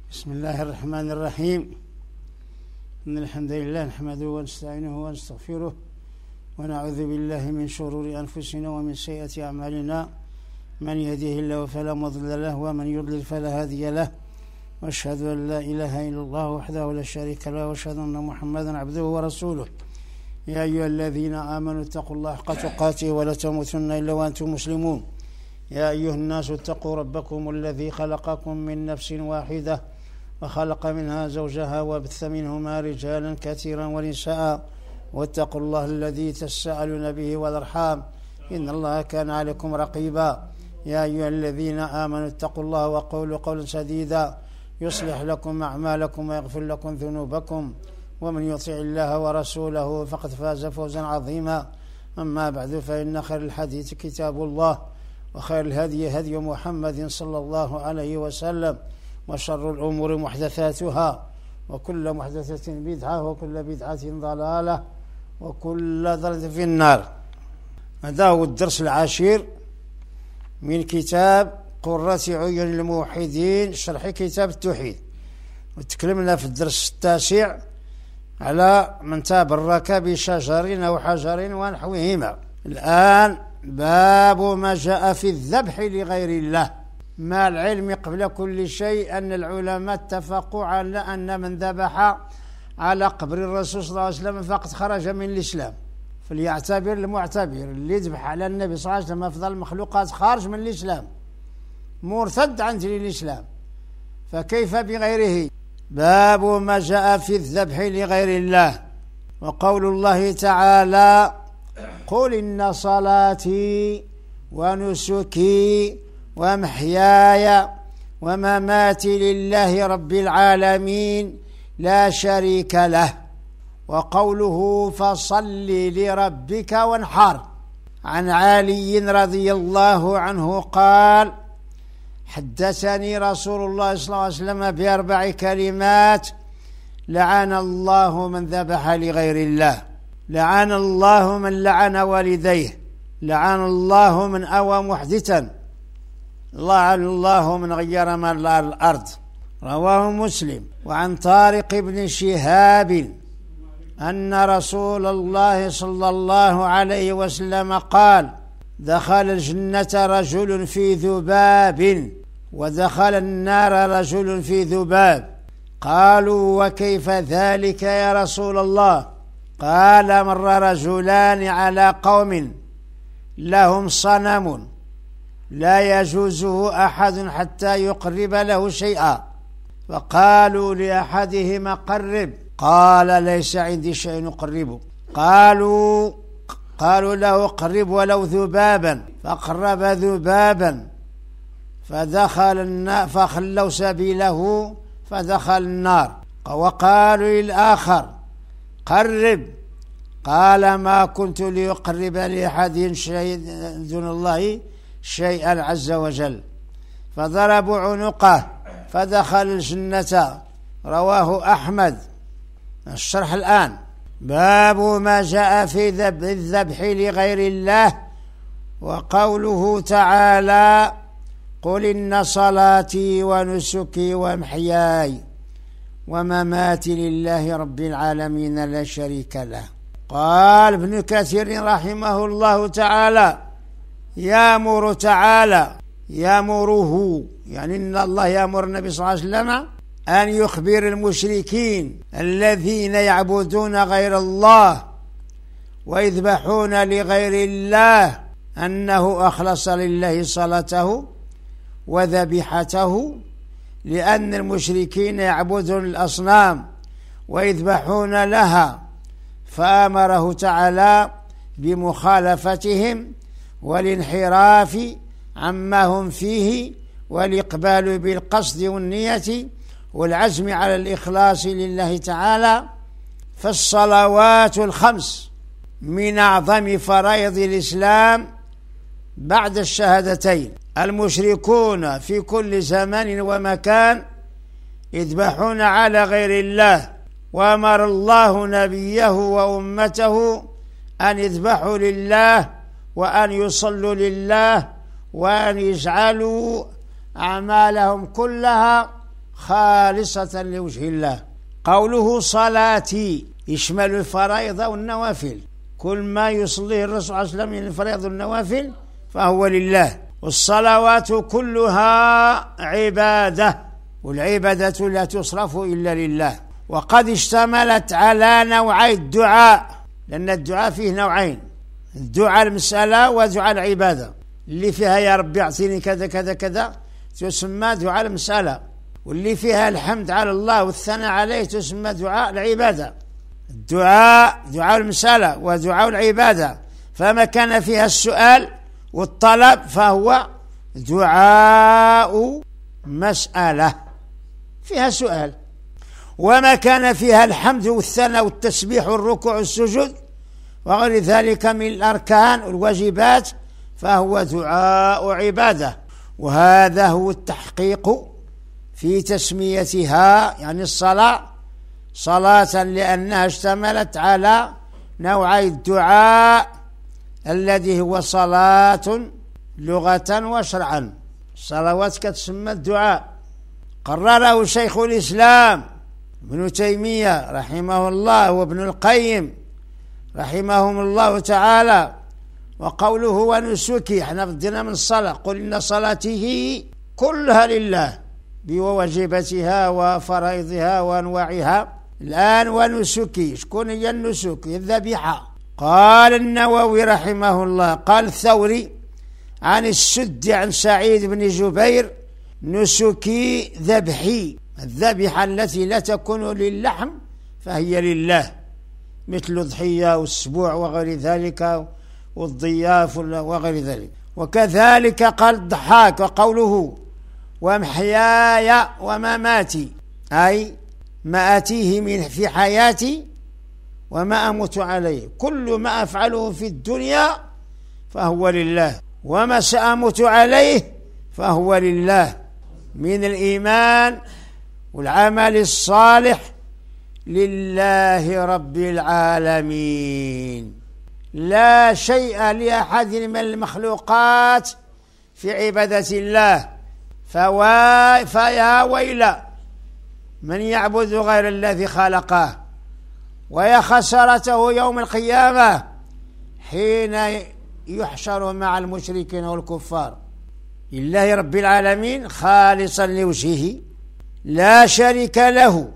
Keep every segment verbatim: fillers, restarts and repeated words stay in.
بسم الله الرحمن الرحيم. إن الحمد لله نحمده ونستعينه ونستغفره ونعوذ بالله من شرور أنفسنا ومن سيئات أعمالنا، من يهده الله فلا مضل له ومن يضلل فلا هادي له، وأشهد أن لا إله إلا الله وحده لا شريك له، وأشهد أن محمدا عبده ورسوله. يا أيها الذين آمنوا اتقوا الله حق تقاته ولا تموتن إلا وأنتم مسلمون. يا أيها الناس اتقوا ربكم الذي خلقكم من نفس واحدة وخلق منها زوجها وبث منهما رجالا كثيرا ونساء، واتقوا الله الذي تساءلون به والأرحام إن الله كان عليكم رقيبا. يا أيها الذين آمنوا اتقوا الله وقولوا قولا سديدا يصلح لكم أعمالكم ويغفر لكم ذنوبكم، ومن يطع الله ورسوله فقد فاز فوزا عظيما. أما بعد، فإن خير الحديث كتاب الله، وخير الهدي هدي محمد صلى الله عليه وسلم، وشر الأمور محدثاتها، وكل محدثة بدعة، وكل بدعة ضلالة، وكل ضلالة في النار. هذا هو الدرس العاشر من كتاب قرة عيون الموحدين، شرح كتاب التوحيد. وتكلمنا في الدرس التاسع على من تبرك بشجر أو حجر ونحوهما. الآن باب ما جاء في الذبح لغير الله. مع العلم قبل كل شيء أن العلماء اتفقوا على أن من ذبح على قبر الرسول صلى الله عليه وسلم فقد خرج من الإسلام. فليعتبر المعتبر اللي يذبح على النبي صلى الله عليه وسلم أفضل المخلوقات خارج من الإسلام، مرتد عن دين الإسلام، فكيف بغيره؟ باب ما جاء في الذبح لغير الله. وقول الله تعالى: قل إن صلاتي ونسكي ومحياي ومماتي لله رب العالمين لا شريك له. وقوله: فصل لربك وانحر. عن علي رضي الله عنه قال: حدثني رسول الله صلى الله عليه وسلم بأربع كلمات: لعن الله من ذبح لغير الله، لعن الله من لعن والديه، لعن الله من أوى محدثا، لعن الله من غير من الأرض. رواه مسلم. وعن طارق بن شهاب أن رسول الله صلى الله عليه وسلم قال: دخل الجنة رجل في ذباب، ودخل النار رجل في ذباب. قالوا: وكيف ذلك يا رسول الله؟ قال: مر رجلان على قوم لهم صنم لا يجوزه أحد حتى يقرب له شيئا، فقالوا لأحدهما: قرب. قال: ليس عندي شيء أقربه. قالوا قالوا له: قرب ولو ذبابا. فقرب ذبابا فدخل النار، فخلوا سبيله فدخل النار. وقالوا للآخر: قرب. قال: ما كنت ليقرب لأحد شيء دون الله شيئا عز وجل. فضربوا عنقه فدخل الجنة. رواه أحمد. الشرح الآن. باب ما جاء في الذبح لغير الله. وقوله تعالى: قل إن صلاتي ونسكي ومحياي ومماتي لله رب العالمين لا شريك له. قال ابن كثير رحمه الله تعالى: يأمر تعالى، يأمره يعني إن الله يأمر النبي صلى الله عليه وسلم أن يخبر المشركين الذين يعبدون غير الله ويذبحون لغير الله أنه أخلص لله صلاته وذبيحته، لأن المشركين يعبدون الأصنام ويذبحون لها، فأمره تعالى بمخالفتهم والانحراف عما هم فيه، والإقبال بالقصد والنية والعزم على الإخلاص لله تعالى. فالصلوات الخمس من أعظم فرائض الإسلام بعد الشهادتين. المشركون في كل زمان ومكان يذبحون على غير الله، وأمر الله نبيه وأمته أن يذبحوا لله وأن يصلوا لله وأن يجعلوا أعمالهم كلها خالصة لوجه الله. قوله صلاتي يشمل الفرائض والنوافل، كل ما يصليه الرسول صلى الله عليه وسلم من الفرائض والنوافل فهو لله. والصلوات كلها عبادة، والعبادة لا تصرف إلا لله. وقد اشتملت على نوعي الدعاء، لأن الدعاء فيه نوعين، الدعاء المسألة ودعاء العبادة. اللي فيها يا ربي اعطيني كذا كذا كذا تسمى دعاء المسألة، واللي فيها الحمد على الله والثناء عليه تسمى دعاء العبادة. الدعاء دعاء المسألة ودعاء العبادة، فما كان فيها السؤال والطلب فهو دعاء مسألة فيها سؤال، وما كان فيها الحمد والثناء والتسبيح والركوع والسجود وغير ذلك من الأركان والواجبات فهو دعاء عبادة. وهذا هو التحقيق في تسميتها، يعني الصلاة صلاة، لأنها اشتملت على نوعي الدعاء الذي هو صلاة لغة وشرعا. الصلوات كتسمى الدعاء، قرره شيخ الإسلام ابن تيمية رحمه الله وابن القيم رحمهم الله تعالى. وقوله ونسكي، احنا بدنا من الصلاة، قل إن صلاتي كلها لله بواجبتها وفرائضها وأنواعها. الآن ونسكي، شكون هي النسك؟ الذبيحة. قال النووي رحمه الله، قال الثوري عن السد عن سعيد بن جبير نسكي ذبحي، الذبيحة التي لا تكون للحم فهي لله، مثل الضحية والسبوع وغير ذلك والضياف وغير ذلك. وكذلك قال الضحاك وقوله ومحياي ومماتي، أي ما أتيه من في حياتي وما أموت عليه، كل ما أفعله في الدنيا فهو لله، وما سأموت عليه فهو لله من الإيمان والعمل الصالح لله رب العالمين. لا شيء لأحد من المخلوقات في عبادة الله، فوا فيا ويل من يعبد غير الذي خلقه، ويا خسارته يوم القيامة حين يحشر مع المشركين والكفار. لله رب العالمين خالصا لوجهه لا شريك له،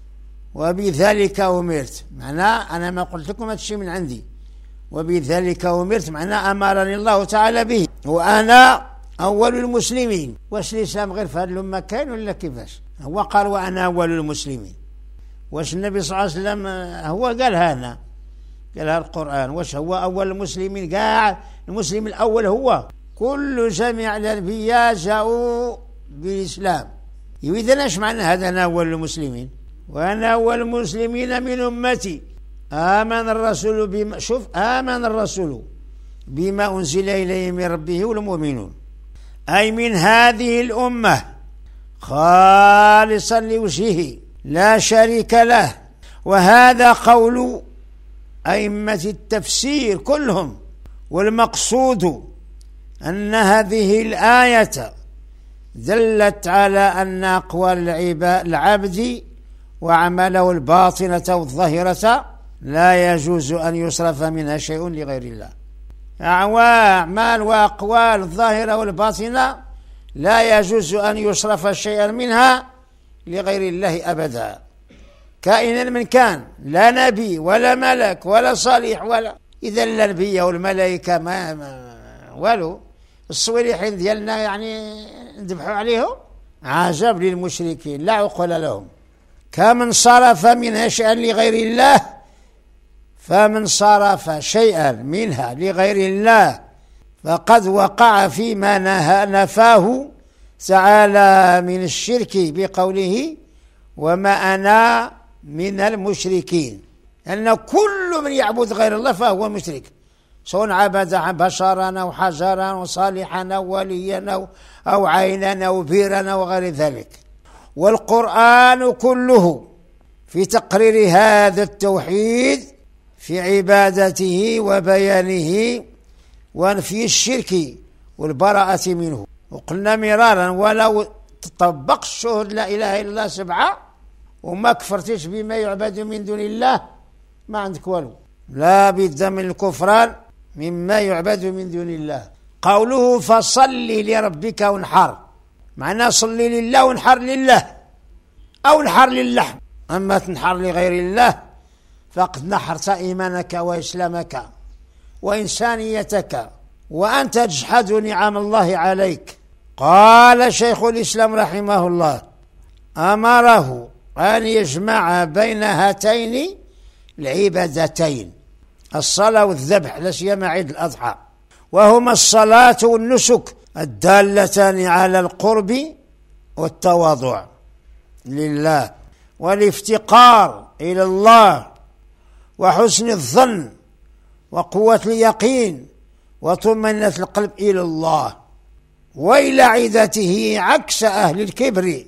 وبذلك أمرت، معناه أنا ما قلت لكم هذا الشيء من عندي، وبذلك أمرت معناه أمرني الله تعالى به، وأنا أول المسلمين. واش الإسلام غير في هذه الأمة كاين ولا كيفاش؟ هو قال وأنا أول المسلمين، واش النبي صلى الله عليه وسلم هو قال هذا، قالها القرآن، واش هو أول المسلمين؟ قاع المسلم الأول هو، كل جميع الأنبياء جاءوا بالإسلام. إذن ايش معنى هذا أنا أول المسلمين؟ وأنا أول المسلمين من أمتي آمن الرسول بما شوف آمن الرسول بما أنزل إليه من ربه والمؤمنون، أي من هذه الأمة خالصا لوجهه لا شريك له. وهذا قول أئمة التفسير كلهم. والمقصود أن هذه الآية دلت على أن أقوال العبد وعمله الباطنة والظاهرة لا يجوز أن يصرف منها شيء لغير الله. أعمال وأقوال الظاهرة والباطنة لا يجوز أن يصرف شيئا منها لغير الله أبدا، كائنا من كان، لا نبي ولا ملك ولا صالح ولا إذا لا نبي والملائكة ما, ما والو. الصوالحين ديالنا يعني نذبحوا عليهم؟ عجب للمشركين لا عقل لهم. كمن صرف منها شيئا لغير الله، فمن صرف شيئا منها لغير الله فقد وقع فيما نفاه تعالى من الشرك بقوله وما أنا من المشركين، أن كل من يعبد غير الله فهو مشرك، سواء عبد بشرا أو حجرا أو صالحا أو وليا أو عينا أو بيرا وغير ذلك. والقرآن كله في تقرير هذا التوحيد في عبادته وبيانه ونفي الشرك والبراءة منه. وقلنا مرارا ولو تطبق الشهود لا إله إلا الله سبعة وما كفرتش بما يعبد من دون الله، ما عندك والو، لا بد من الكفران مما يعبد من دون الله. قوله فصل لربك وانحر، معناه صلي لله وانحر لله، أو انحر للحم. أما تنحر لغير الله فقد نحرت إيمانك وإسلامك وإنسانيتك وأنت تجحد نعم الله عليك. قال شيخ الإسلام رحمه الله: أمره أن يجمع بين هاتين العبادتين، الصلاة والذبح، لا سيما عيد الأضحى، وهما الصلاة والنسك الدالتان على القرب والتواضع لله والافتقار إلى الله وحسن الظن وقوة اليقين وطمأنينة القلب إلى الله وإلى عدته، عكس أهل الكبر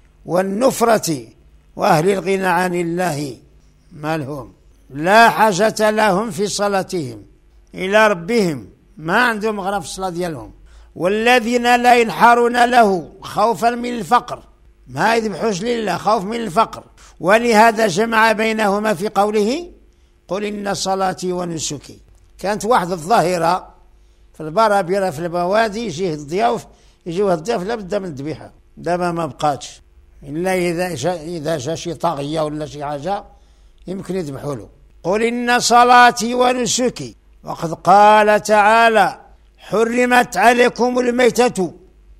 والنفرة وأهل الغنى عن الله، ما لهم لا حاجة لهم في صلاتهم إلى ربهم، ما عندهم غير في الصلاة ديالهم. والذين لا ينحرون له خوفا من الفقر، ما يذبحوش لله خوف من الفقر، ولهذا جمع بينهما في قوله: قل إن صلاتي ونسكي. كانت واحد الظاهرة في البرابرة في البوادي، يجيه الضياف يجيوه الضياف لابد من الذبيحة، دابا ما بقاتش إلا إذا جا إذا جا شي طاغية ولا شي حاجة يمكن يذبحوا له. قل إن صلاتي ونسكي، وقد قال تعالى: حرمت عليكم الميتة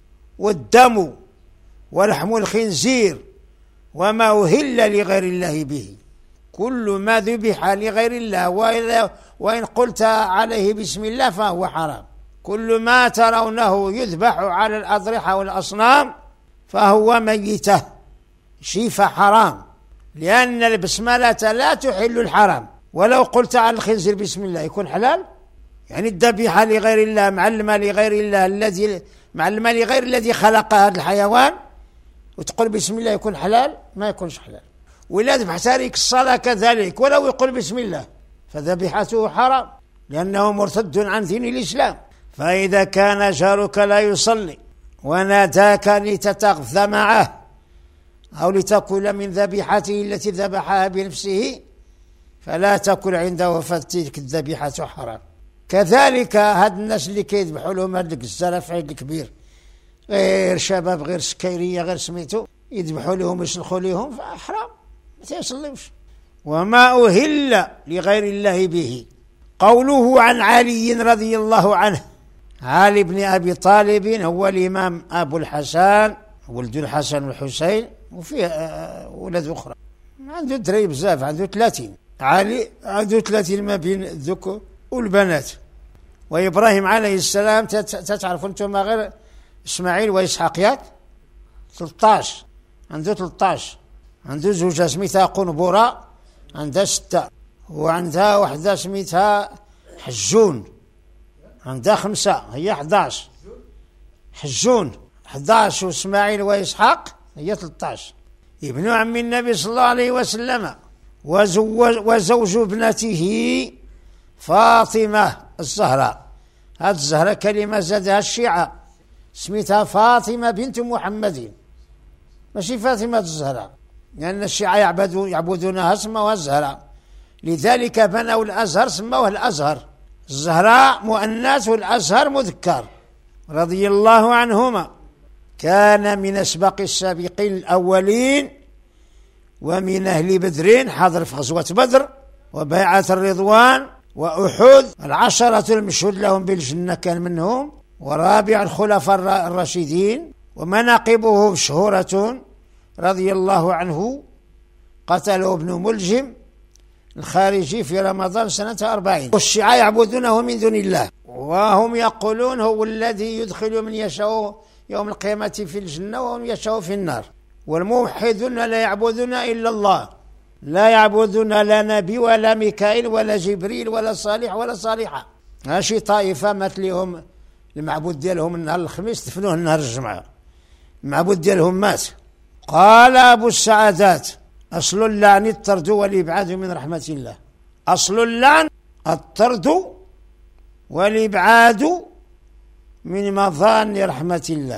والدم ولحم الخنزير وما أهل لغير الله به، كل ما ذبح لغير الله وإن قلت عليه بسم الله فهو حرام. كل ما ترونه يذبح على الأضرحة والأصنام فهو ميتة شيفة حرام، لأن البسملة لا تحل الحرام. ولو قلت على الخنزير بسم الله يكون حلال؟ يعني الذبيحة لغير الله معلمة لغير الله الذي معلمة لغير الذي خلق هذا الحيوان، وتقول بسم الله يكون حلال؟ ما يكونش حلال. ولا ذبح تارك الصلاة كذلك ولو يقول بسم الله فذبيحته حرام، لأنه مرتد عن دين الإسلام. فإذا كان جارك لا يصلي وناداك لتتغذى معه أو لتأكل من ذبيحته التي ذبحها بنفسه فلا تأكل عنده، فتلك الذبيحة حرام. كذلك هاد الناس اللي كيذبحوا لهم هاد الجزارة في عيد الكبير، غير شباب غير سكيرية غير سميتو، يذبحوا لهم يسلخوا لهم، فحرام ما تيصليوش. وما أهل لغير الله به. قوله عن علي رضي الله عنه، علي بن أبي طالب هو الإمام أبو الحسن ولد الحسن والحسين، وفيه ولد أخرى، عنده دري بزاف، عنده ثلاثين. علي عنده ثلاثين ما بين الذكور والبنات. وإبراهيم عليه السلام تتعرفوا أنتم غير إسماعيل وإسحاق ياك، ثلاثة عشر، عنده ثلاثة عشر. عنده زوجة سميتها قنبورة عندها ستة، وعندها واحدة سميتها حجون عندها خمسة، هي أحد عشر. حجون أحد عشر وإسماعيل وإسحاق هي ثلاثة عشر. ابن عم النبي صلى الله عليه وسلم، وزوج ابنته فاطمة الزهراء. هذه الزهراء كلمة زادها الشيعة، سميتها فاطمة بنت محمد، ماشي فاطمة الزهراء، لأن الشيعة يعبدون يعبدونها سموها الزهراء، لذلك بنوا الأزهر سموه الأزهر. الزهراء مؤنث والأزهر مذكر، رضي الله عنهما. كان من أسبق السابقين الأولين ومن أهل بدر، حضر في غزوة بدر وبيعة الرضوان وأحد. العشرة المشهود لهم بالجنة كان منهم، ورابع الخلفاء الراشدين. ومناقبه مشهورة رضي الله عنه. قتله ابن ملجم الخارجي في رمضان سنة أربعين. والشيعة يعبدونه من دون الله، وهم يقولون هو الذي يدخل من يشاء يوم القيامة في الجنة وهم يشاء في النار. والموحدون لا يعبدون إلا الله، لا يعبدون لا نبي ولا ميكائيل ولا جبريل ولا صالح ولا صالحة. هاشي طائفة مات لهم المعبود ديالهم النهار الخميس دفنوه النهار الجمعة، المعبود ديالهم مات. قال أبو السعادات: أصل اللعن الطرد والإبعاد من رحمة الله. أصل اللعن الطرد والإبعاد من مظان رحمة الله.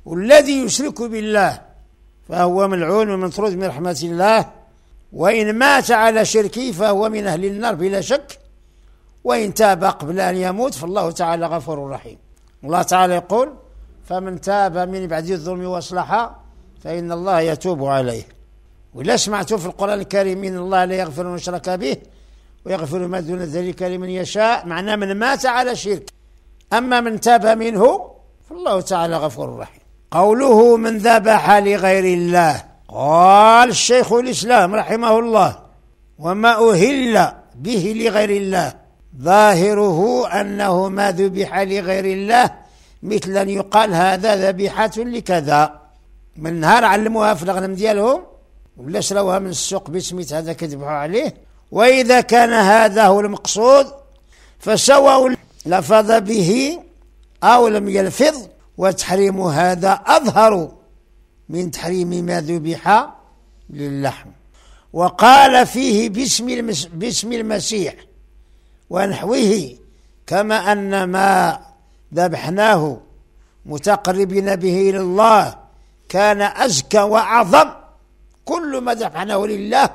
والذي يشرك بالله فهو ملعون ومطرود من رحمة الله، وإن مات على شركه فهو من أهل النار بلا شك، وإن تاب قبل أن يموت فالله تعالى غفور رحيم. الله تعالى يقول: فمن تاب من بعد الظلم واصلح فإن الله يتوب عليه. ولا سمعتوا في القرآن الكريم: إن الله لا يغفر من يشرك به ويغفر ما دون ذلك لمن يشاء، معناه من مات على شرك، أما من تاب منه فالله تعالى غفور رحيم. قوله: من ذبح لغير الله، قال الشيخ الإسلام رحمه الله: وما أهل به لغير الله ظاهره أنه ما ذبح لغير الله، مثل أن يقال هذا ذبيحة لكذا. من نهار علموها في الغنم ديالهم ولا شروها من السوق بسميت هذا كذبحوا عليه. وإذا كان هذا هو المقصود فسواء لفظ به أو لم يلفظ، وتحريم هذا أظهر من تحريم ما ذبح للحم. وقال فيه باسم, المس باسم المسيح ونحوه، كما أن ما ذبحناه متقربين به إلى الله كان أزكى وأعظم. كل ما ذبحناه لله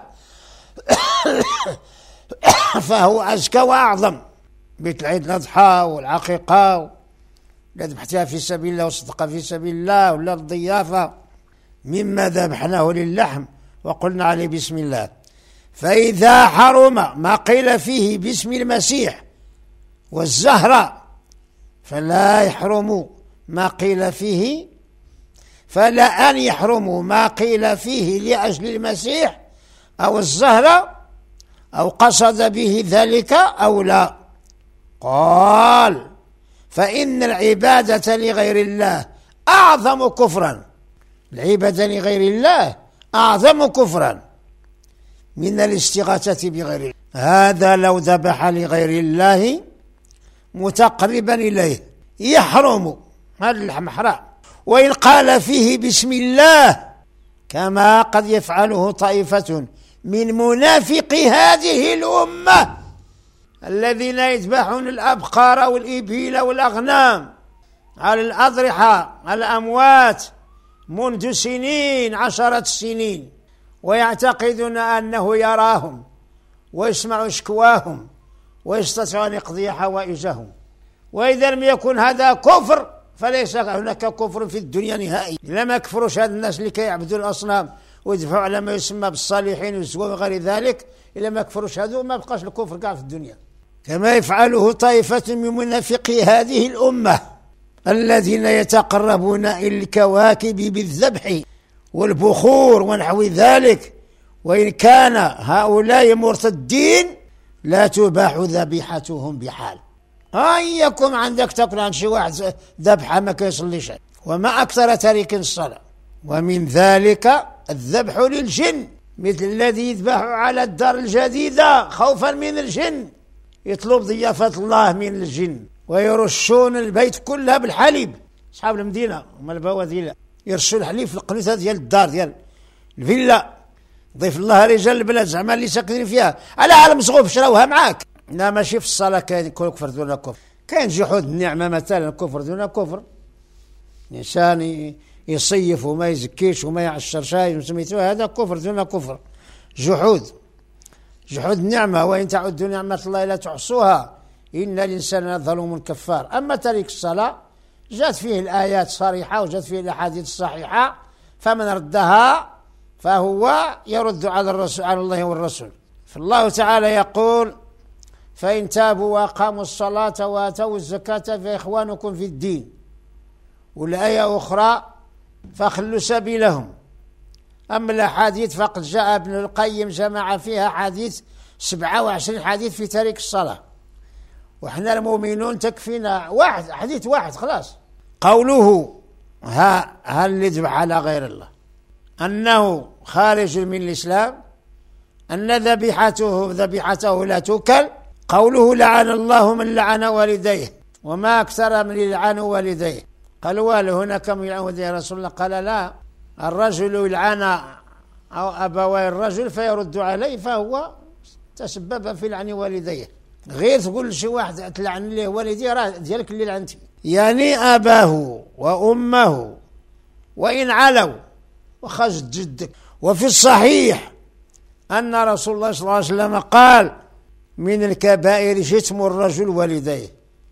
فهو أزكى وأعظم، مثل عيد الأضحى والعقيقة لا ذبحتها في سبيل الله وصدقة في سبيل الله، ولا الضيافة، مما ذبحناه للحم وقلنا عليه بسم الله. فإذا حرم ما قيل فيه باسم المسيح والزهرة فلا يحرم ما قيل فيه فلا أن يحرم ما قيل فيه لأجل المسيح أو الزهرة أو قصد به ذلك أو لا. قال: فإن العبادة لغير الله أعظم كفرا، العبادة لغير الله أعظم كفرا من الاستغاثة بغير الله. هذا لو ذبح لغير الله متقربا إليه يحرم، هذا اللحم حرام. وإن قال فيه بسم الله كما قد يفعله طائفة من منافق هذه الأمة الذين يذبحون الأبقار والإبل والأغنام على الأضرحة على الأموات منذ سنين عشرة سنين، ويعتقدون أنه يراهم ويسمع شكواهم ويستطيع أن يقضي حوائجهم. وإذا لم يكن هذا كفر فليس هناك كفر في الدنيا نهائي. لما يكفروش هذا الناس اللي كيعبدوا الأصنام ويدفعوا على ما يسمى بالصالحين ويسووا وغير ذلك، إلا ما يكفروش هذو ما بقاش الكفر كاع في الدنيا، كما يفعله طائفة من منافقي هذه الأمة الذين يتقربون إلى الكواكب بالذبح والبخور ونحو ذلك. وإن كان هؤلاء مرتدين لا تباح ذبيحتهم بحال. أيكم عندك تأكل عن شي واحد ذبحة ما كيصليش، وما أكثر تارك الصلاة. ومن ذلك الذبح للجن، مثل الذي يذبح على الدار الجديدة خوفا من الجن، يطلب ضيافة الله من الجن، ويرشون البيت كلها بالحليب. أصحاب المدينة وما البوادي يرشوا الحليب في القنيطة ديال الدار ديال الفيلا، ضيف الله رجال البلاد زعما اللي ساكنين فيها على عالم صغوف شراوها معاك. لا ماشي في الصلاة كاين كفر دون كفر، كاين جحود النعمة مثلا كفر دون كفر. الإنسان يصيف وما يزكيش وما يعشر شاي وسميتوه هذا كفر دون كفر، جحود جحود النعمة. وإن تعدوا نعمة الله لا تحصوها إن الإنسان ظلوم كفار. أما تارك الصلاة جاءت فيه الآيات صريحة وجاءت فيه الأحاديث الصحيحة، فمن ردها فهو يرد على الرسول على الله والرسول. فالله تعالى يقول: فإن تابوا وأقاموا الصلاة وآتوا الزكاة فإخوانكم في الدين. والآية أخرى: فخلوا سبيلهم. أما الأحاديث فقد جاء ابن القيم جمع فيها حديث سبعة وعشرين حديث في تارك الصلاة، وإحنا المؤمنون تكفينا واحد حديث واحد خلاص. قوله ها هل يذبح على غير الله أنه خارج من الإسلام، أن ذبيحته ذبيحته لا توكل. قوله لعن الله من لعن والديه، وما أكثر من يلعن والديه. قالوا وهل هنا كم يلعن والديه يا رسول الله؟ قال لا، الرجل يلعن أو أبوي الرجل فيرد عليه فهو تسبب في لعن والديه. غير تقول لشي واحد تلعن ليه والديه راه ديالك اللي لعنتي، يعني أباه وأمه وإن علوا وخرج جدك. وفي الصحيح أن رسول الله صلى الله عليه وسلم قال من الكبائر شتم الرجل والديه،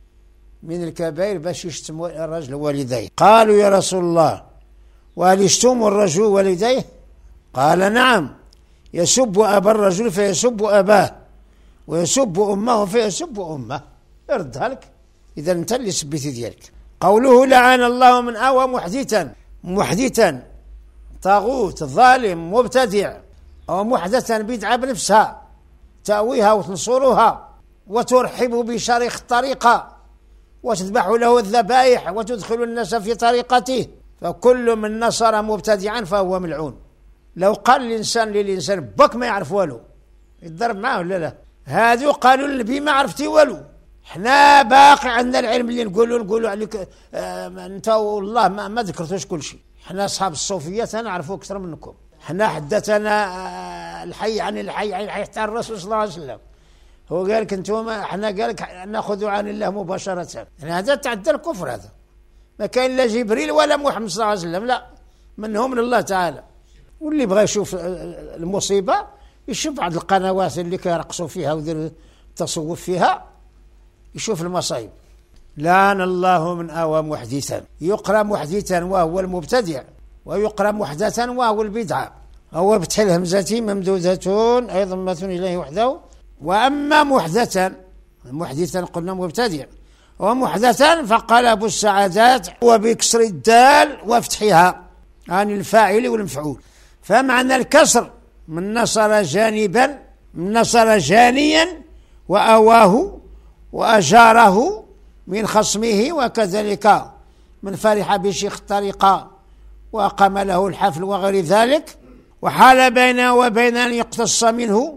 من الكبائر باش يشتم الرجل والديه. قالوا يا رسول الله وهل يشتم الرجل والديه؟ قال نعم، يسب أبا الرجل فيسب أباه، ويسب أمه فيسب أمه. اردها لك إذا أنت اللي سبيتي ديالك. قوله لعن الله من أوى محدثا، محدثا طاغوت ظالم مبتدع، أو محدثا بدعة بنفسها تأويها وتنصرها وترحب بشريخ الطريقة وتذبح له الذبائح وتدخل الناس في طريقته، فكل من نصر مبتدعا فهو ملعون. لو قال الإنسان للإنسان بك ما يعرف والو يتضرب معه ولا لا؟ هادو قالوا للنبي ما عرفتي والو. حنا باقي عندنا العلم اللي نقولوا نقولوا عليك آه انت والله ما, ما ذكرتوش كل شيء. حنا اصحاب الصوفيات نعرفوا اكثر منكم. حنا حدثنا آه الحي عن الحي عن الحي حتى الرسول صلى الله عليه وسلم هو قال لك انتم، حنا قال لك ناخذ عن الله مباشره. يعني هذا تعدى الكفر، هذا ما كان لا جبريل ولا محمد صلى الله عليه وسلم، لا منهم من الله تعالى. واللي بغى يشوف المصيبه يشوف بعض القنوات اللي كيرقصوا فيها ويديروا التصوف فيها، يشوف المصايب. لعن الله من أوى محدثا، يقرأ محدثا وهو المبتدع، ويقرأ محدثا وهو البدعة. هو بفتح الهمزة ممدودة أي ضمة إليه وحده. وأما محدثا، محدثا قلنا مبتدع، ومحدثا فقلب السعادات وبكسر الدال وفتحها عن الفاعل والمفعول. فمعنى الكسر من نصر جانبا، من نصر جانيا وأواه وأجاره من خصمه، وكذلك من فرح بشيخ الطريقة وأقام له الحفل وغير ذلك، وحال بينه وبين أن يقتص منه.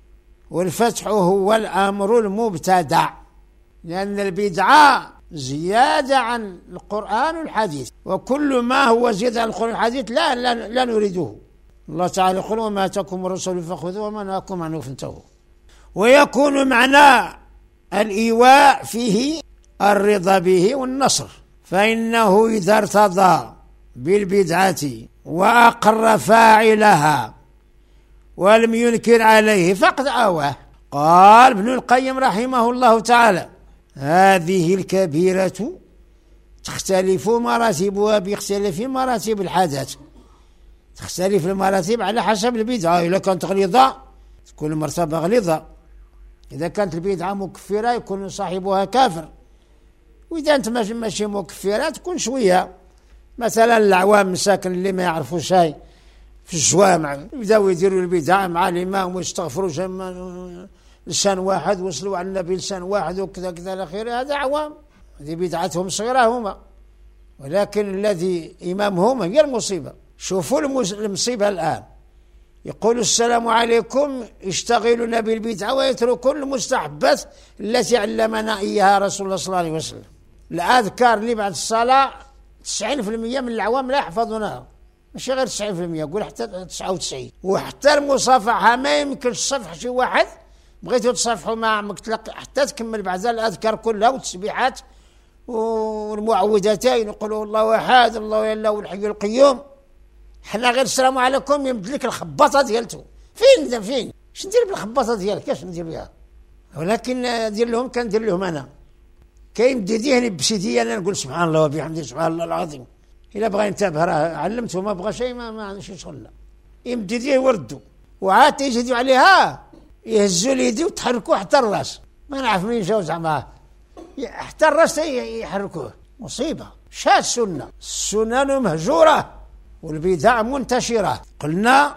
والفتح هو الأمر المبتدع، لأن البدعة زيادة عن القرآن والحديث، وكل ما هو زيادة عن القرآن والحديث لا, لا, لا نريده. الله تعالى يقول وما أتاكم الرسول فخذوه وما نهاكم عنه فانتهوا. ويكون معنى الإيواء فيه الرضا به والنصر، فإنه إذا ارتضى بالبدعة وأقر فاعلها ولم ينكر عليه فقد آواه. قال ابن القيم رحمه الله تعالى هذه الكبيرة تختلف مراتبها باختلاف مراتب الحدث، تختلف المراتب على حسب البدعة. إذا كانت غليظة تكون المرتبة غليظة، إذا كانت البدعة مكفرة يكون صاحبها كافر، وإذا أنت ماشي مكفرة تكون شوية. مثلا العوام مساكن اللي ما يعرفوا شيء في الجوامع يبداو يديروا البدعة مع الإمام ويستغفروا لسان واحد وصلوا على النبي لسان واحد وكذا كذا إلى آخره، هذا عوام، هذه بدعتهم صغيرة هما، ولكن الذي إمامهم هي المصيبة. شوفوا المصيبة الآن، يقول السلام عليكم يشتغلون بالبدعة ويتركون المستحبات التي علمنا إياها رسول الله صلى الله عليه وسلم. الأذكار اللي بعد الصلاة تسعين بالمئة من العوام لا يحفظونها، ماشي غير تسعين بالمئة، قول حتى تسعة وتسعين. وحتى المصافحة ما يمكنش تصفح شي واحد بغيتوا تصافحوا مع مكتلق حتى تكمل بعد الأذكار كلها والتسبيحات والمعوذتين يقولوا الله أحد الله إلا هو الحي القيوم. حنا غير السلام عليكم يمد لك الخباطه ديالته، فين ده فين؟ اش ندير بالخباطه ديالك؟ اش ندير بها؟ ولكن ندير لهم كندير لهم انا كيمد يديهني بسيدي انا نقول سبحان الله وبحمده سبحان الله العظيم. الا بغى ينتبه راه علمته، ما بغى شيء ما, ما عندوش شغل. يمد يديه يوردوا وعاد يجدوا عليها يهزوا لي يدي وتحركوه حتى الراس، ما نعرف منين جاو زعما حتى الراس يحركوه. مصيبه. شاد السنه، السنن مهجوره والبدع منتشرة. قلنا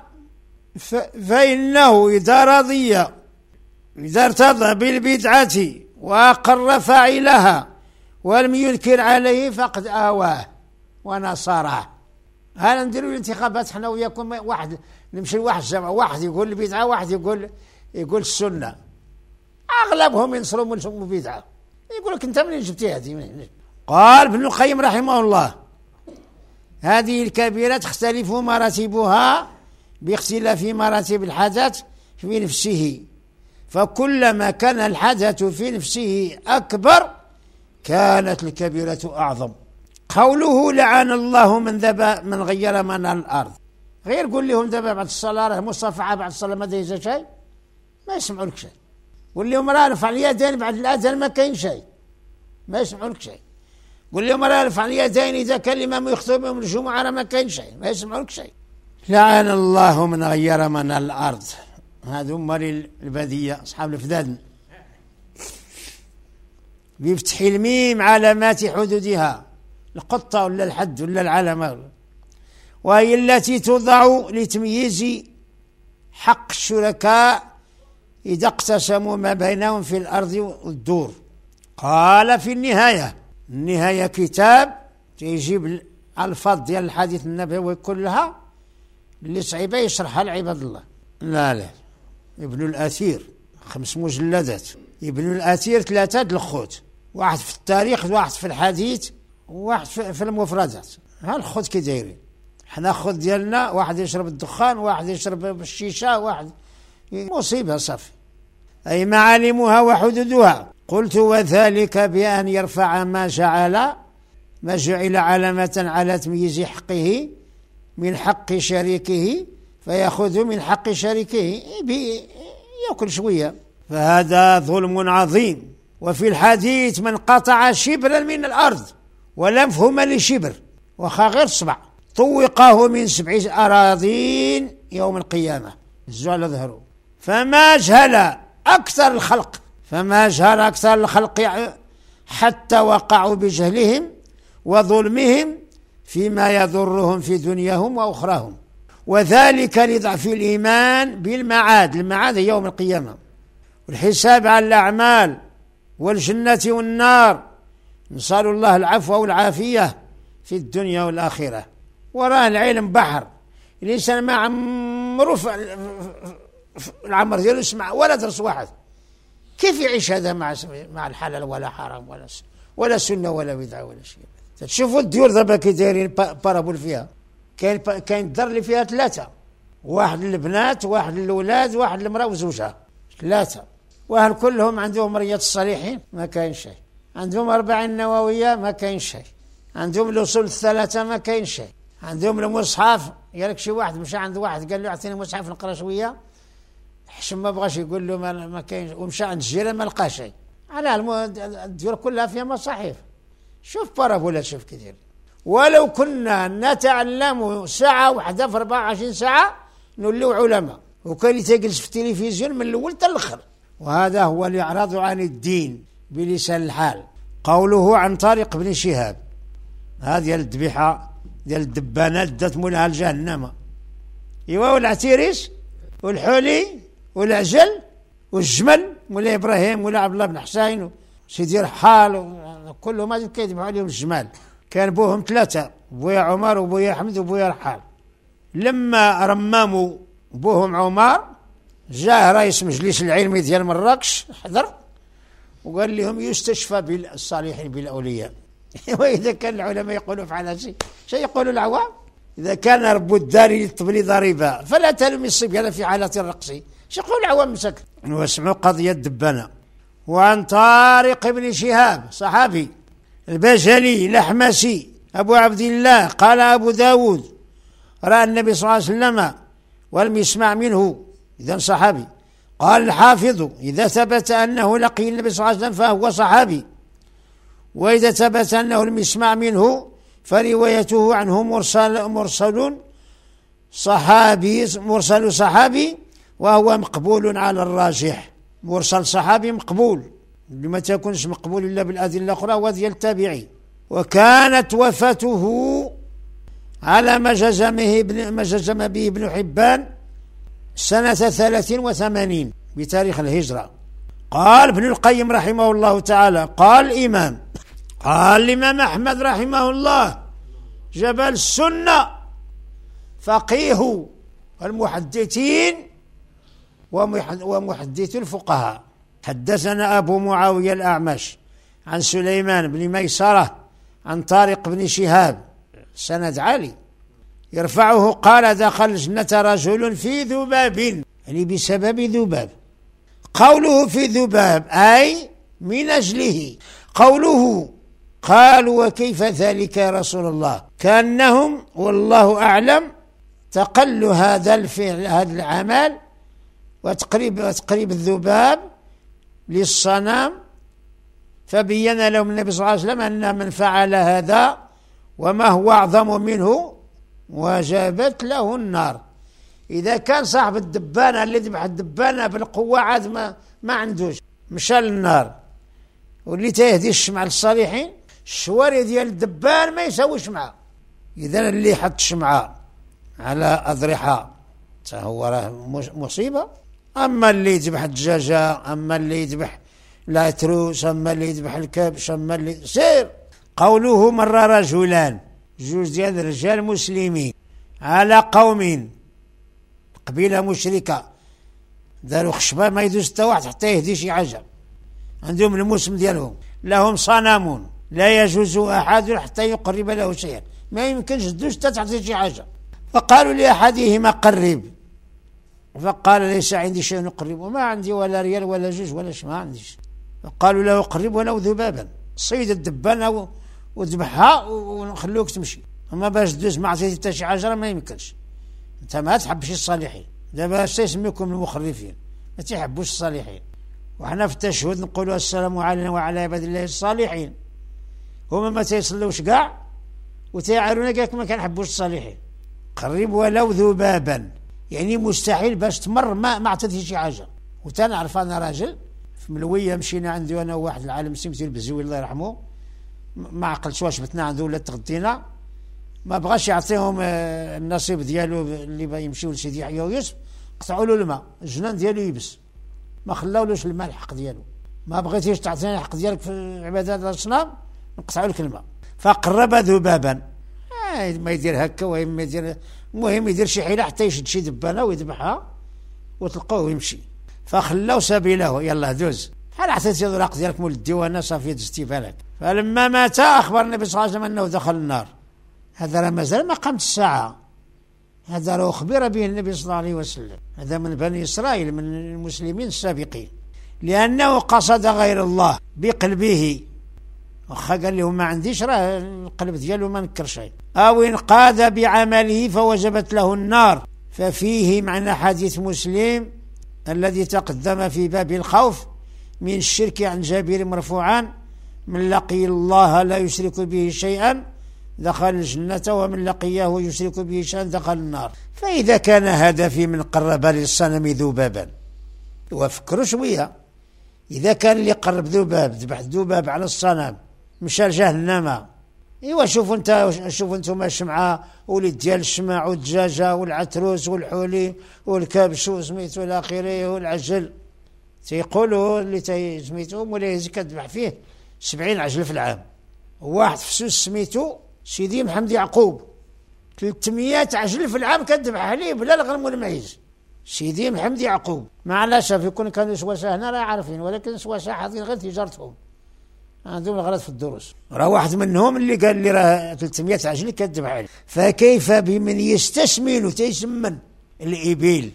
فإنه إذا رضي إذا ارتضى بالبدعة وأقر فاعلها ولم ينكر عليه فقد آواه ونصره. هل نديروا الانتخابات حنا وياكم واحد نمشي واحد الجماعة، واحد يقول البدعة واحد يقول يقول السنة، أغلبهم ينصروا من البدعة، يقول لك أنت منين جبتي هذه؟ قال ابن القيم رحمه الله هذه الكبيرة تختلف مراتبها باختلاف مراتب الحدث في نفسه، فكلما كان الحدث في نفسه أكبر كانت الكبيرة أعظم. قوله لعن الله من ذبى من غير منار الأرض، غير قول لهم دابا بعد الصلاة راه مصافحة بعد الصلاة ما دايزة شيء، ما يسمعوا لك شيء. قول لهم راه رفع اليدين بعد الأذان ما كاين شيء، ما يسمعوا لك شيء. قول لهم راه رفع اليدين إذا كان الإمام يخطب يوم الجمعة راه ما كاين شيء، ما يسمعوا لك شيء. لعن الله من غير منار الأرض، هذو هما البادية أصحاب الفداد. بفتح الميم علامات حدودها، القطة ولا الحد ولا العلامة، وهي التي توضع لتمييز حق الشركاء إذا اقتسموا ما بينهم في الأرض والدور. قال في النهاية، النهاية كتاب تيجيب الألفاظ ديال الحديث النبوي كلها اللي صعيبة يشرحها لعباد الله. لا لا ابن الأثير خمس مجلدات، ابن الأثير ثلاثة د الخوت، واحد في التاريخ واحد في الحديث وواحد في المفردات. ها الخوت كي دايرين، حنا خذ ديالنا واحد يشرب الدخان، واحد يشرب الشيشة، واحد مصيبة صافي. أي معالمها وحدودها. قلت وذلك بأن يرفع ما جعل ما جعل علامة على تمييز حقه من حق شريكه، فيأخذ من حق شريكه يأكل شوية، فهذا ظلم عظيم. وفي الحديث من قطع شبرا من الأرض ولا مفهوم لشبر وخا غير صبع طوقه من سبع أراضين يوم القيامة، الزو على ظهره. فما جهل أكثر الخلق فما جهل أكثر الخلق حتى وقعوا بجهلهم وظلمهم فيما يضرهم في دنياهم وأخراهم، وذلك لضعف الإيمان بالمعاد. المعاد يوم القيامة والحساب على الأعمال والجنة والنار. نسأل الله العفو والعافية في الدنيا والآخرة. وراه العلم بحر، الإنسان ما عمره في العمر ديالو يسمع ولا درس واحد، كيف يعيش هذا مع مع الحلال ولا حرام ولا ولا سنة ولا بدعة ولا شيء؟ تشوفوا الديور دابا كي دايرين بارابول فيها، كاين كاين الدار اللي فيها ثلاثة، واحد للبنات واحد للأولاد واحد للمرأة وزوجها، ثلاثة. وهل كلهم عندهم رياض الصالحين؟ ما كاين شيء. عندهم أربعين نووية؟ ما كاين شيء. عندهم الأصول الثلاثة؟ ما كاين شيء. عندهم المصحف، يالك شي واحد مشى عند واحد قال له اعطيني مصحف نقرا شوية، حشم ما بغاش يقول له ما, ما كاين، ومشى عند الجيران ما لقى شيء. على الديور كلها فيها مصاحف. شوف بارابولا، شوف كثير. ولو كنا نتعلم ساعة واحدة في أربعة وعشرين ساعة نولوا علماء، وكان تجلس في التلفزيون من الأول حتى الآخر. وهذا هو الإعراض عن الدين بلسان الحال. قوله عن طارق بن شهاب، هذه الذبيحة ديال الدبانات دات مولها الجهنم. إيوا والعتيريس والحولي والعجل والجمل مولاي إبراهيم مولاي عبد الله بن حسين وسيدي رحال كلهم هذو كيذبحوا عليهم الجمال. كان بوهم ثلاثة، بويا عمر وبويا أحمد وبويا رحال. لما رماموا بوهم عمر جاء رئيس مجلس العلمي ديال مراكش حضر وقال لهم يستشفى بالصالحين بالأولياء. وإذا كان العلماء يقولوا فعل هذا الشيء، شيء يقولوا العوام؟ إذا كان رب الدار يطبل ضريبا فلا تلم الصبيان في حالة الرقص، شو يقول العوام مسك. واسمعوا قضية دبانة. وعن طارق بن شهاب صحابي البجلي الأحمسي أبو عبد الله قال أبو داود رأى النبي صلى الله عليه وسلم ولم يسمع منه، إذن صحابي. قال الحافظ إذا ثبت أنه لقي النبي صلى الله عليه وسلم فهو صحابي، وإذا ثبت أنه لم يسمع منه فروايته عنه مرسل مرسل صحابي مرسل صحابي وهو مقبول على الراجح. مرسل صحابي مقبول، لما تكونش مقبول إلا بالأدلة الأخرى وديال التابعي. وكانت وفاته على ما جزمه ما جزم به ابن حبان سنة ثلاثين وثمانين بتاريخ الهجرة. قال ابن القيم رحمه الله تعالى، قال الإمام قال الإمام أحمد رحمه الله جبل السنة فقيه المحدثين ومحدث الفقهاء. حدثنا أبو معاوية الأعمش عن سليمان بن ميسرة عن طارق بن شهاب سند عالي يرفعه قال دخل الجنة رجل في ذباب، يعني بسبب ذباب. قوله في ذباب أي من أجله. قوله قالوا وكيف ذلك يا رسول الله؟ كأنهم والله أعلم تقلوا هذا الفعل هذا العمل وتقريب, وتقريب الذباب للصنم، فبين لهم النبي صلى الله عليه وسلم أن من فعل هذا وما هو أعظم منه وجبت له النار. إذا كان صاحب الدبانة اللي ذبح الدبانة بالقوة عاد ما, ما عندوش مشى للنار، واللي تهدي الشمع للصالحين الشواري ديال الدبان ما يسويش معه. إذا اللي حط الشمعة على أضرحة هو راه مصيبة. أما اللي يذبح الدجاجة، أما اللي يذبح العتروس، أما اللي يذبح الكبش، أما اللي سير. قوله مر رجلان، جوج ديال الرجال مسلمين على قوم قبيلة مشركة داروا خشبة ما يدوز حتى واحد حتى يهدي شي حاجة، عندهم الموسم ديالهم، لهم صنم لا يجوز أحد حتى يقرب له شيئا، ما يمكنش تدوز حتى تعطي شي حاجة. فقالوا لأحدهما قرب، فقال ليس عندي شيء نقرب، وما عندي ولا ريال ولا جوج ولا شيء ما عنديش. فقالوا له قرب ولو ذبابا، صيد الدبانة وذبحها ونخلوك تمشي، اما باش تدوز ما عطيتي حتى شي حاجة ما يمكنش. انت ما تحبش الصالحين، دابا اش يسميكم المخرفين، ما تيحبوش الصالحين. وحنا في التشهد نقولوا السلام علينا وعلى عباد الله الصالحين، هما ما تيصلوش كاع وتيعارونا كاع ما كنحبوش الصالحين. قرب ولو ذبابا يعني مستحيل باش تمر ما ما عطيتي شي حاجه. وتنعرف انا راجل في ملويه مشينا عندي انا وواحد العالم سميتو البزوي الله يرحمه، ما عقلتش واش بتنا عنده ولا تغدينا، ما بغاش يعطيهم النصيب ديالو اللي يمشيو لسيدي يحيى ويوسف، قطعوا له الماء، الجنان ديالو يبس، ما خلاولوش الماء الحق ديالو. ما بغيتيش تعطيني الحق ديالك في عبادات الاصنام نقطعوا لك الماء. فقرب ذبابا، آه ما يدير هكا وما يدير، المهم يدير شي حيله حتى يشد شي دبانه ويذبحها وتلقوه ويمشي. فخلاو سبيله، يلا دوز بحال عطيتي الوراق ديالك مول الديوانه صافي دزتي بالك. فلما مات اخبر النبي صلى الله عليه وسلم انه دخل النار. هذا راه مازال ما قامت الساعه، هذا راه اخبر به النبي صلى الله عليه وسلم، هذا من بني اسرائيل من المسلمين السابقين، لانه قصد غير الله بقلبه. واخا قال له ما عنديش راه القلب ديالو ما نكر شيء، او انقاد بعمله فوجبت له النار. ففيه معنى حديث مسلم الذي تقدم في باب الخوف من الشرك عن جابر مرفوعا: من لقي الله لا يشرك به شيئا دخل الجنة، ومن لقيه يشرك به شيئا دخل النار. فإذا كان هدفي من قرب للصنم ذبابا، وفكروا شوية، إذا كان اللي قرب ذباب ذبح ذباب على الصنم مشى لجهنم، ايوا شوفوا انت شوفوا انتم الشمعه وليد ديال الشمع والدجاجه والعتروس والحولي والكبش وسميتو الى اخره والعجل، تيقولوا اللي تسميتو مولاي كتذبح فيه سبعين عجل في العام. واحد فسوس سميتو سيدي محمد يعقوب ثلاثمية عجل في العام كتذبح عليه بلا الغنم والمعيز. سيدي محمد يعقوب معلش يكون كانوا سواسه هنا راه عارفين، ولكن سواسه حاضرين غير تجارتهم، عندهم الغلط في الدروس. راه واحد منهم اللي قال لي راه ثلاثمية عجل كتذبح عليه. فكيف بمن يستسمن تيسمن الإبل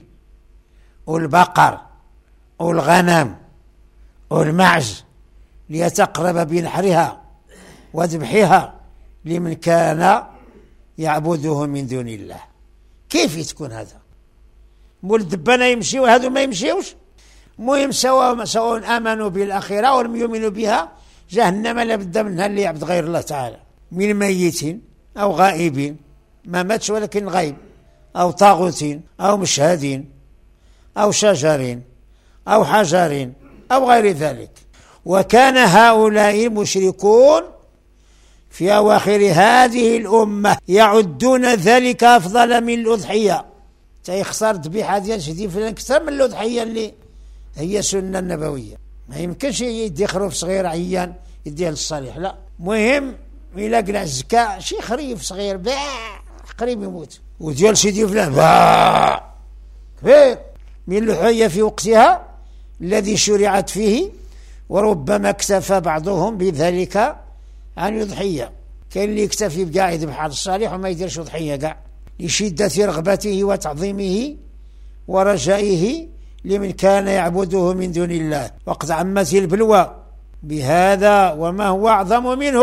والبقر والغنم والمعز ليتقرب بنحرها وذبحها لمن كان يعبده من دون الله. كيف تكون هذا؟ مول الدبانه يمشيو هذو ما يمشيوش. المهم سواء سواء امنوا بالاخره ولم يؤمنوا بها، جهنم لا بد منها اللي يعبد غير الله تعالى، من ميت او غائب ما ماتش ولكن غيب، او طاغوت او مشهد او شجر او حجر او غير ذلك. وكان هؤلاء المشركون في أواخر هذه الأمة يعدون ذلك أفضل من الأضحية. تيختار ذبيحة ديال شدي فلان أكثر من الأضحية اللي هي سنة نبوية. ما يمكنش يدي خروف صغير عيان يديه للصالح، لا. مهم إلا قلع الزكاة شي خريف صغير باع قريب يموت، وديال سيدي فلان باع كبير من الأضحية في وقتها الذي شرعت فيه. وربما اكتفى بعضهم بذلك عن الأضحية. كاين اللي يكتفي بكاع يذبح على الصالح وما يديرش أضحية كاع، لشدة رغبته وتعظيمه ورجائه لمن كان يعبده من دون الله. وقد عمت البلوى بهذا وما هو أعظم منه،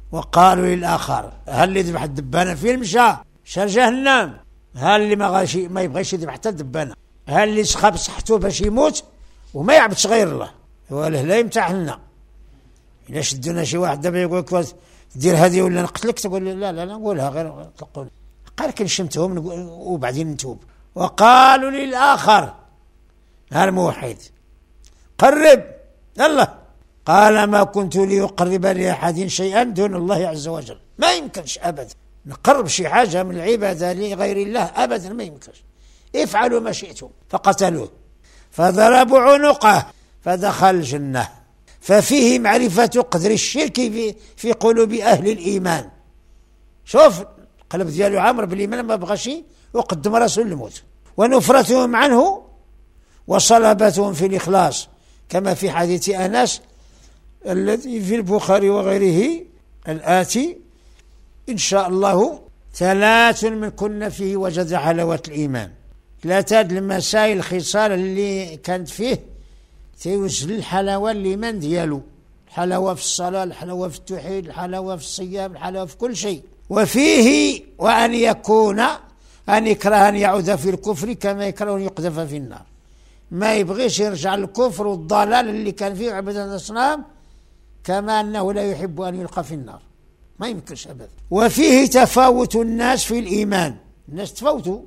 وقالوا للآخر هل اللي ذبح الدبانة فين مشى؟ مشى جهنم. هل اللي ما غاشي ما يبغيش يذبح حتى الدبانة؟ هل اللي سخاب صحته باش يموت وما يعبدش غير الله؟ وله لا يمتحنا. إلا شدونا شي واحد دابا يقول لك دير هذه ولا نقتلك، تقول لا لا لا نقولها غير تقول قال كنشمتهم وبعدين نتوب. وقالوا للآخر الموحد قرب يلا، قال ما كنت ليقرب لأحد شيئا دون الله عز وجل، ما يمكنش أبدا نقرب شي حاجة من العبادة لغير الله أبدا، ما يمكنش. افعلوا ما شئتم. فقتلوه فضربوا عنقه فدخل الجنة. ففيه معرفة قدر الشرك في, في قلوب أهل الإيمان. شوف قلب ديالو عامر بالإيمان ما بغاش وقدم رسول الموت. ونفرتهم عنه وصلابتهم في الإخلاص، كما في حديث أنس الذي في البخاري وغيره الآتي إن شاء الله: ثلاث من كن فيه وجد حلاوة الإيمان. ثلاثة المسائل الخصال اللي كانت فيه تيوزل الحلاوة الإيمان ديالو، الحلاوة في الصلاة، الحلاوة في التوحيد، الحلاوة في الصيام، الحلاوة في كل شيء. وفيه وأن يكون أن يكره أن يعود في الكفر كما يكره أن يقذف في النار، ما يبغيش يرجع للكفر والضلال اللي كان فيه عبادة الأصنام، كما أنه لا يحب أن يلقى في النار، ما يمكنش أبدا. وفيه تفاوت الناس في الإيمان، الناس تفاوتوا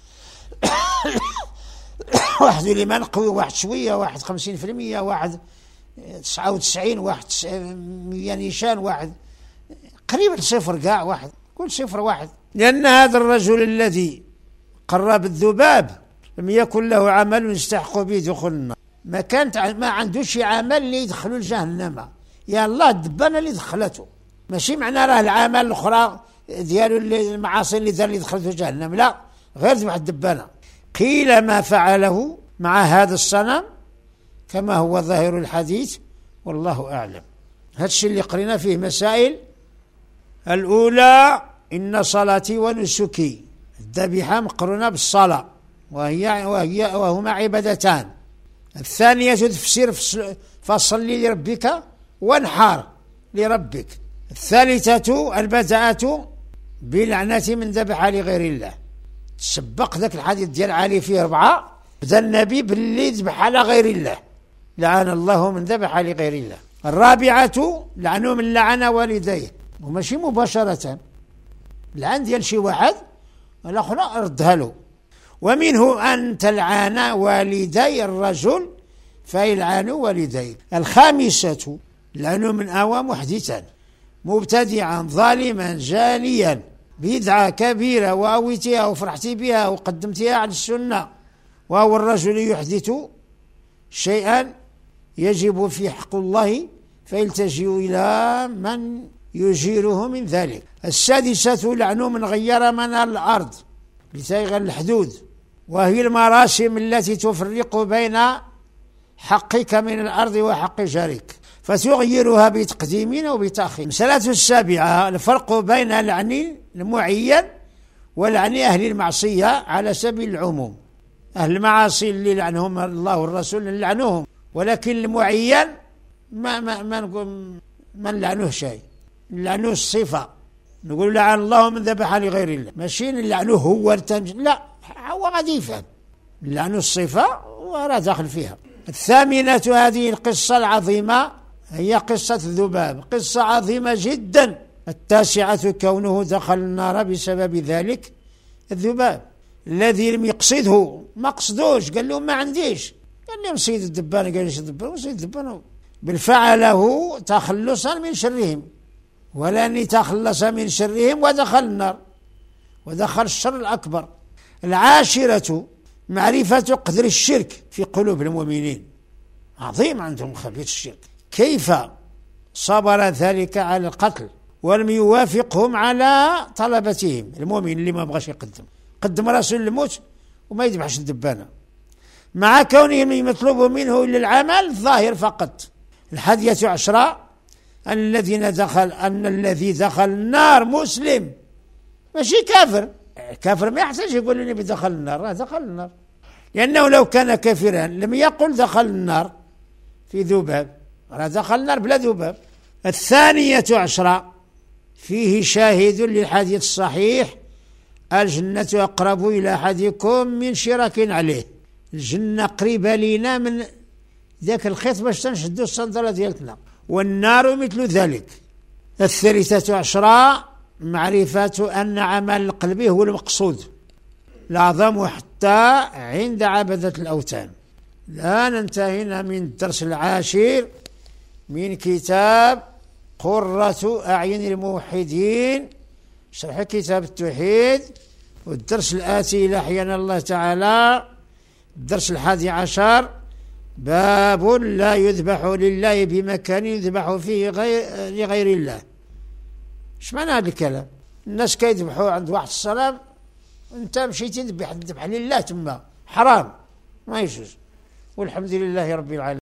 واحد الإيمان قوي، واحد شوية، واحد خمسين في المية، واحد تسعة وتسعين، واحد مية نيشان، واحد قريب صفر كاع، واحد كل صفر واحد. لأن هذا الرجل الذي قرب الذباب لم يكن له عمل يستحق به دخول النار، ما كانت ما عندوش عمل اللي يدخلوا الجهنم، يا الله الدبانة اللي دخلته، ماشي معنى راه العمل الأخرى ديالو اللي المعاصي اللي دار اللي دخلته جهنم، لا، غير ذبح الدبانة. قيل ما فعله مع هذا الصنم كما هو ظاهر الحديث والله أعلم. هذا الشيء اللي قرينا فيه مسائل. الأولى: إن صلاتي ونسكي، الذبيحة مقرونة بالصلاة وهي وهي وهما عبادتان. الثانية تفسير فصل لربك وانحار لربك. الثالثة البداءة بلعنة من ذبح لغير الله. تسبق ذاك الحديث ديال علي فيه أربعة، بدا النبي باللي ذبح على غير الله، لعن الله من ذبح لغير الله. الرابعة لعنه من لعن والديه، وماشي مباشرة، لعن ديال شي واحد والآخر ردها له. ومنه أن تلعن والدي الرجل فيلعن والديه. الخامسة لعنه من أوى محدثا مبتدعا ظالما جانيا بدعة كبيرة وأويتها وفرحتي بها وقدمتها على السنة، وهو الرجل يحدث شيئا يجب في حق الله فيلتجئ إلى من يجيره من ذلك. السادسة لعنه من غير منار الأرض لتغير الحدود، وهي المراسم التي تفرق بين حقك من الأرض وحق جارك فتغيرها بتقديم أو بتأخير. المسألة السابعة الفرق بين لعن المعين ولعن أهل المعصية على سبيل العموم. أهل المعاصي اللي لعنهم الله والرسول نلعنوهم، ولكن المعين ما ما ما نقول ما نلعنوه شيء، نلعنوه الصفة، نقول لعن الله من ذبح لغير الله، ماشي نلعنوه هو التنج، لا، هو غادي يفهم، نلعنوه الصفة وراه داخل فيها. الثامنة هذه القصة العظيمة هي قصة الذباب، قصة عظيمة جدا. التاسعة كونه دخل النار بسبب ذلك الذباب الذي لم يقصده، ما قصدوش، قال لهم ما عنديش، قال لهم سيد الدبانة، قال ليش الدبانة سيد الدبانة، بل فعله تخلصا من شرهم، ولن تخلص من شرهم ودخل النار ودخل الشر الأكبر. العاشرة معرفة قدر الشرك في قلوب المؤمنين، عظيم عندهم خبيث الشرك، كيف صبر ذلك على القتل ولم يوافقهم على طلبتهم. المؤمن اللي ما بغاش يقدم قدم رسول الموت وما يذبحش الدبانة، مع كونهم يطلب منه إلا العمل الظاهر فقط. الحادية عشرة أن الذين دخل أن الذي دخل النار مسلم ماشي كافر. كافر ما يحتاج يقول لي بدخل النار، راه دخل النار، لأنه لو كان كافرا لم يقل دخل النار في ذباب، راه دخل النار بلا ذباب. الثانية عشرة فيه شاهد للحديث الصحيح: الجنة أقرب إلى أحدكم من شراك عليه. الجنة قريبة لينا من ذاك الخيط باش تنشدو الصندلة ديالتنا، والنار مثل ذلك. الثالثة عشرة معرفة أن عمل القلب هو المقصود الأعظم حتى عند عبدة الأوثان. الآن انتهينا من الدرس العاشر من كتاب قرة أعين الموحدين، شرح كتاب التوحيد. والدرس الآتي إلى أحيانا الله تعالى الدرس الحادي عشر: باب لا يذبح لله بمكان يذبح فيه غير لغير الله. اش معنى هذا الكلام؟ الناس كيذبحوا عند واحد الصنم، انت مشيتي تذبح تذبح لله تما، حرام ما يجوز. والحمد لله رب العالمين.